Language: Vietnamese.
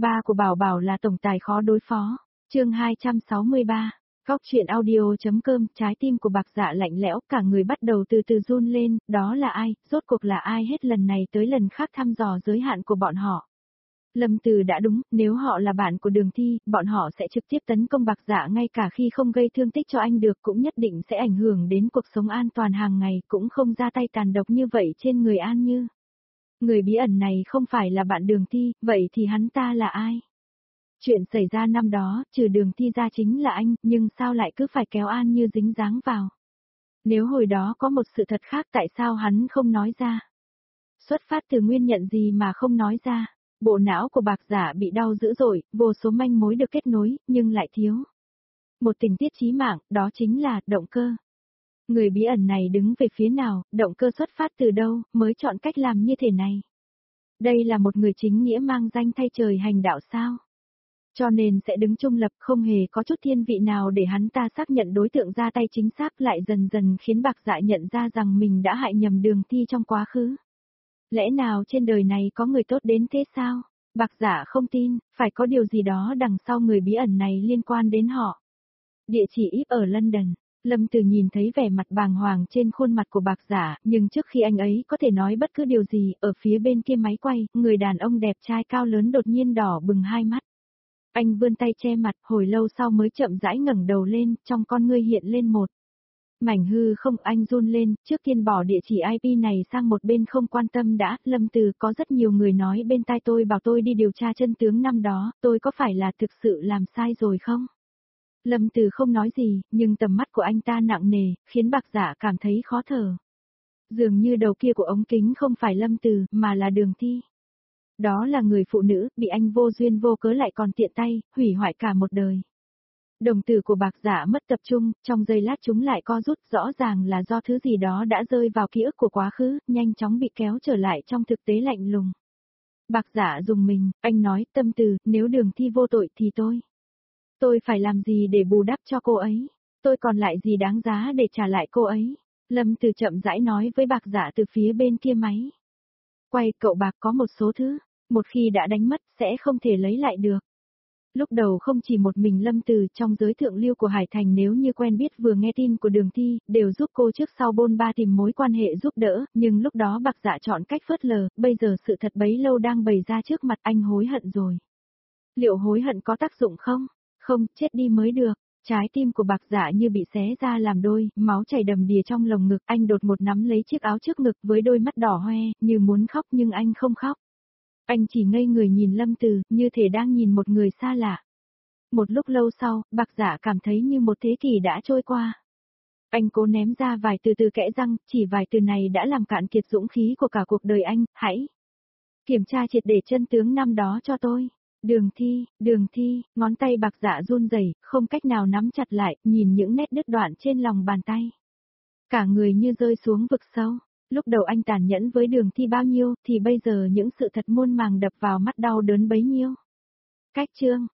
Ba của Bảo Bảo là tổng tài khó đối phó. Chương 263. Góc truyện audio.com. Trái tim của Bạc Dạ lạnh lẽo, cả người bắt đầu từ từ run lên, đó là ai, rốt cuộc là ai hết lần này tới lần khác thăm dò giới hạn của bọn họ. Lâm Từ đã đúng, nếu họ là bạn của Đường Thi, bọn họ sẽ trực tiếp tấn công Bạc Dạ ngay cả khi không gây thương tích cho anh được cũng nhất định sẽ ảnh hưởng đến cuộc sống an toàn hàng ngày, cũng không ra tay tàn độc như vậy trên người An Như. Người bí ẩn này không phải là bạn Đường Thi, vậy thì hắn ta là ai? Chuyện xảy ra năm đó, trừ Đường Thi ra chính là anh, nhưng sao lại cứ phải kéo An Như dính dáng vào? Nếu hồi đó có một sự thật khác tại sao hắn không nói ra? Xuất phát từ nguyên nhân gì mà không nói ra? Bộ não của Bạc Dạ bị đau dữ dội, vô số manh mối được kết nối, nhưng lại thiếu một tình tiết chí mạng, đó chính là động cơ. Người bí ẩn này đứng về phía nào, động cơ xuất phát từ đâu, mới chọn cách làm như thế này? Đây là một người chính nghĩa mang danh thay trời hành đạo sao? Cho nên sẽ đứng trung lập, không hề có chút thiên vị nào để hắn ta xác nhận đối tượng ra tay chính xác, lại dần dần khiến Bạc Dạ nhận ra rằng mình đã hại nhầm Đường Thi trong quá khứ. Lẽ nào trên đời này có người tốt đến thế sao? Bạc Dạ không tin, phải có điều gì đó đằng sau người bí ẩn này liên quan đến họ. Địa chỉ íp ở London. Lâm Từ nhìn thấy vẻ mặt bàng hoàng trên khuôn mặt của Bạc Dạ, nhưng trước khi anh ấy có thể nói bất cứ điều gì, ở phía bên kia máy quay, người đàn ông đẹp trai cao lớn đột nhiên đỏ bừng hai mắt. Anh vươn tay che mặt, hồi lâu sau mới chậm rãi ngẩng đầu lên, trong con ngươi hiện lên một mảnh hư không. Anh run lên, trước tiên bỏ địa chỉ IP này sang một bên không quan tâm đã. Lâm Từ, có rất nhiều người nói bên tai tôi bảo tôi đi điều tra chân tướng năm đó, tôi có phải là thực sự làm sai rồi không? Lâm Từ không nói gì, nhưng tầm mắt của anh ta nặng nề, khiến Bạc Dạ cảm thấy khó thở. Dường như đầu kia của ống kính không phải Lâm Từ, mà là Đường Thi. Đó là người phụ nữ, bị anh vô duyên vô cớ lại còn tiện tay, hủy hoại cả một đời. Đồng tử của Bạc Dạ mất tập trung, trong giây lát chúng lại co rút, rõ ràng là do thứ gì đó đã rơi vào ký ức của quá khứ, nhanh chóng bị kéo trở lại trong thực tế lạnh lùng. Bạc Dạ rùng mình, anh nói, Tâm Từ, nếu Đường Thi vô tội thì tôi phải làm gì để bù đắp cho cô ấy? Tôi còn lại gì đáng giá để trả lại cô ấy? Lâm Từ chậm rãi nói với Bạc Dạ từ phía bên kia máy. Quay, cậu Bạc, có một số thứ, một khi đã đánh mất, sẽ không thể lấy lại được. Lúc đầu không chỉ một mình Lâm Từ, trong giới thượng lưu của Hải Thành nếu như quen biết vừa nghe tin của Đường Thi, đều giúp cô trước sau bôn ba tìm mối quan hệ giúp đỡ, nhưng lúc đó Bạc Dạ chọn cách phớt lờ, bây giờ sự thật bấy lâu đang bày ra trước mặt anh, hối hận rồi. Liệu hối hận có tác dụng không? Không, chết đi mới được. Trái tim của Bạc Dạ như bị xé ra làm đôi, máu chảy đầm đìa trong lồng ngực, anh đột một nắm lấy chiếc áo trước ngực với đôi mắt đỏ hoe, như muốn khóc nhưng anh không khóc. Anh chỉ ngây người nhìn Lâm Từ, như thể đang nhìn một người xa lạ. Một lúc lâu sau, Bạc Dạ cảm thấy như một thế kỷ đã trôi qua. Anh cố ném ra vài từ từ kẽ răng, chỉ vài từ này đã làm cạn kiệt dũng khí của cả cuộc đời anh. Hãy kiểm tra triệt để chân tướng năm đó cho tôi. Đường Thi, ngón tay Bạc Dạ run rẩy, không cách nào nắm chặt lại, nhìn những nét đứt đoạn trên lòng bàn tay. Cả người như rơi xuống vực sâu. Lúc đầu anh tàn nhẫn với Đường Thi bao nhiêu, thì bây giờ những sự thật muôn màng đập vào mắt đau đớn bấy nhiêu. Cách chương,